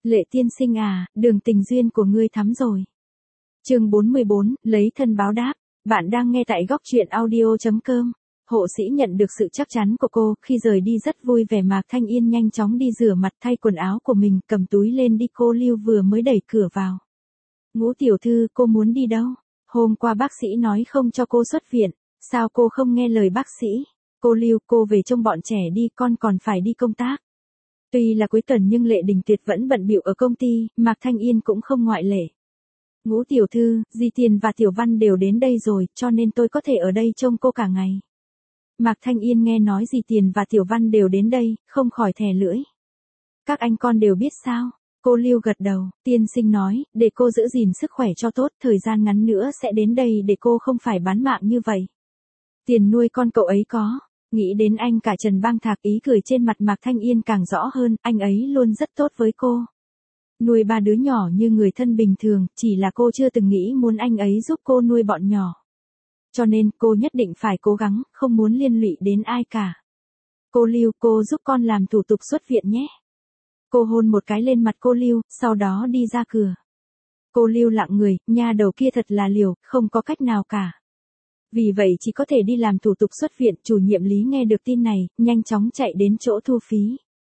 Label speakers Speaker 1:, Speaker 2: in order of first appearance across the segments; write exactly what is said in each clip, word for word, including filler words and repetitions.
Speaker 1: Lệ tiên sinh à, đường tình duyên của ngươi thắm rồi. Chương bốn mươi bốn, lấy thân báo đáp. Bạn đang nghe tại góc truyện audio chấm com. Hộ sĩ nhận được sự chắc chắn của cô, khi rời đi rất vui vẻ. Mạc Thanh Yên nhanh chóng đi rửa mặt, thay quần áo của mình, cầm túi lên đi. Cô Lưu vừa mới đẩy cửa vào. Ngũ tiểu thư, cô muốn đi đâu? Hôm qua bác sĩ nói không cho cô xuất viện, sao cô không nghe lời bác sĩ? Cô Lưu, cô về trông bọn trẻ đi, con còn phải đi công tác. Tuy là cuối tuần nhưng Lệ Đình Tuyệt vẫn bận bịu ở công ty, Mạc Thanh Yên cũng không ngoại lệ. Ngũ tiểu thư, dì Tiền và Tiểu Văn đều đến đây rồi, cho nên tôi có thể ở đây trông cô cả ngày. Mạc Thanh Yên nghe nói dì Tiền và Tiểu Văn đều đến đây, không khỏi thè lưỡi. Các anh con đều biết sao? Cô Lưu gật đầu, tiên sinh nói, để cô giữ gìn sức khỏe cho tốt, thời gian ngắn nữa sẽ đến đây để cô không phải bán mạng như vậy. Tiền nuôi con cậu ấy có. Nghĩ đến anh cả Trần Bang Thạc, ý cười trên mặt Mạc Thanh Yên càng rõ hơn, anh ấy luôn rất tốt với cô. Nuôi ba đứa nhỏ như người thân bình thường, chỉ là cô chưa từng nghĩ muốn anh ấy giúp cô nuôi bọn nhỏ. Cho nên cô nhất định phải cố gắng, không muốn liên lụy đến ai cả. Cô Lưu, cô giúp con làm thủ tục xuất viện nhé. Cô hôn một cái lên mặt cô Lưu, sau đó đi ra cửa. Cô Lưu lặng người, nha đầu kia thật là liều, không có cách nào cả. Vì vậy chỉ có thể đi làm thủ tục xuất viện. Chủ nhiệm Lý nghe được tin này, nhanh chóng chạy đến chỗ thu phí.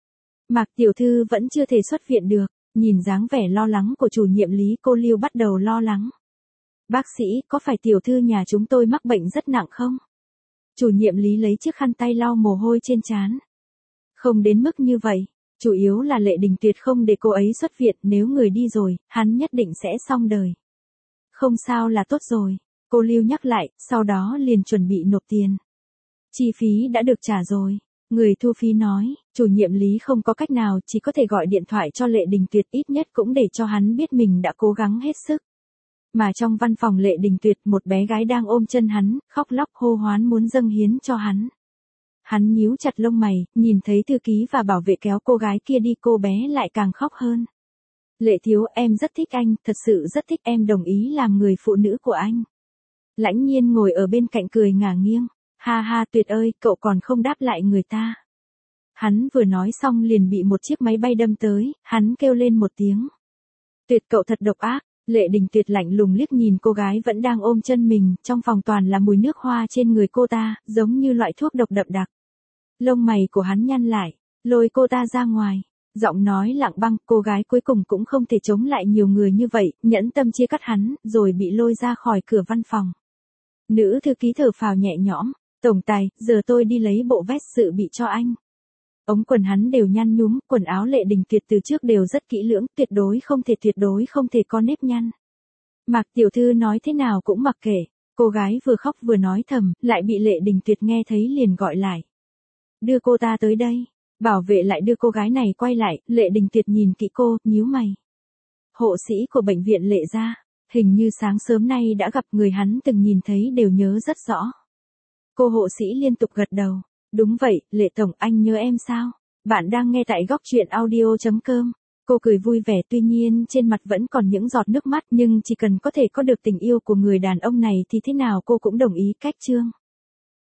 Speaker 1: Mạc tiểu thư vẫn chưa thể xuất viện được. Nhìn dáng vẻ lo lắng của chủ nhiệm Lý, cô Lưu bắt đầu lo lắng. Bác sĩ, có phải tiểu thư nhà chúng tôi mắc bệnh rất nặng không? Chủ nhiệm Lý lấy chiếc khăn tay lau mồ hôi trên trán. Không đến mức như vậy, chủ yếu là Lệ Đình Tuyệt không để cô ấy xuất viện, nếu người đi rồi, hắn nhất định sẽ xong đời. Không sao là tốt rồi. Cô Lưu nhắc lại, sau đó liền chuẩn bị nộp tiền. Chi phí đã được trả rồi. Người thu phí nói, chủ nhiệm Lý không có cách nào, chỉ có thể gọi điện thoại cho Lệ Đình Tuyệt, ít nhất cũng để cho hắn biết mình đã cố gắng hết sức. Mà trong văn phòng Lệ Đình Tuyệt, một bé gái đang ôm chân hắn, khóc lóc hô hoán muốn dâng hiến cho hắn. Hắn nhíu chặt lông mày, nhìn thấy thư ký và bảo vệ kéo cô gái kia đi, cô bé lại càng khóc hơn. Lệ thiếu, em rất thích anh, thật sự rất thích, em đồng ý làm người phụ nữ của anh. Lãnh Nhiên ngồi ở bên cạnh cười ngả nghiêng. Ha ha, Tuyệt ơi, cậu còn không đáp lại người ta. Hắn vừa nói xong liền bị một chiếc máy bay đâm tới, hắn kêu lên một tiếng. Tuyệt, cậu thật độc ác. Lệ Đình Tuyệt lạnh lùng liếc nhìn cô gái vẫn đang ôm chân mình, trong phòng toàn là mùi nước hoa trên người cô ta, giống như loại thuốc độc đậm đặc. Lông mày của hắn nhăn lại, lôi cô ta ra ngoài. Giọng nói lặng băng, cô gái cuối cùng cũng không thể chống lại nhiều người như vậy, nhẫn tâm chia cắt hắn, rồi bị lôi ra khỏi cửa văn phòng. Nữ thư ký thở phào nhẹ nhõm. Tổng tài, giờ tôi đi lấy bộ vest dự bị cho anh. Ống quần hắn đều nhăn nhúm, quần áo Lệ Đình Tuyệt từ trước đều rất kỹ lưỡng, tuyệt đối không thể tuyệt đối không thể có nếp nhăn. Mạc tiểu thư nói thế nào cũng mặc kệ. Cô gái vừa khóc vừa nói thầm, lại bị Lệ Đình Tuyệt nghe thấy liền gọi lại. Đưa cô ta tới đây. Bảo vệ lại đưa cô gái này quay lại, Lệ Đình Tuyệt nhìn kỹ cô, nhíu mày. Hộ sĩ của bệnh viện Lệ gia, hình như sáng sớm nay đã gặp, người hắn từng nhìn thấy đều nhớ rất rõ. Cô hộ sĩ liên tục gật đầu. Đúng vậy, Lệ tổng, anh nhớ em sao? Bạn đang nghe tại góc truyện audio chấm com. Cô cười vui vẻ, tuy nhiên trên mặt vẫn còn những giọt nước mắt, nhưng chỉ cần có thể có được tình yêu của người đàn ông này thì thế nào cô cũng đồng ý. Cách chương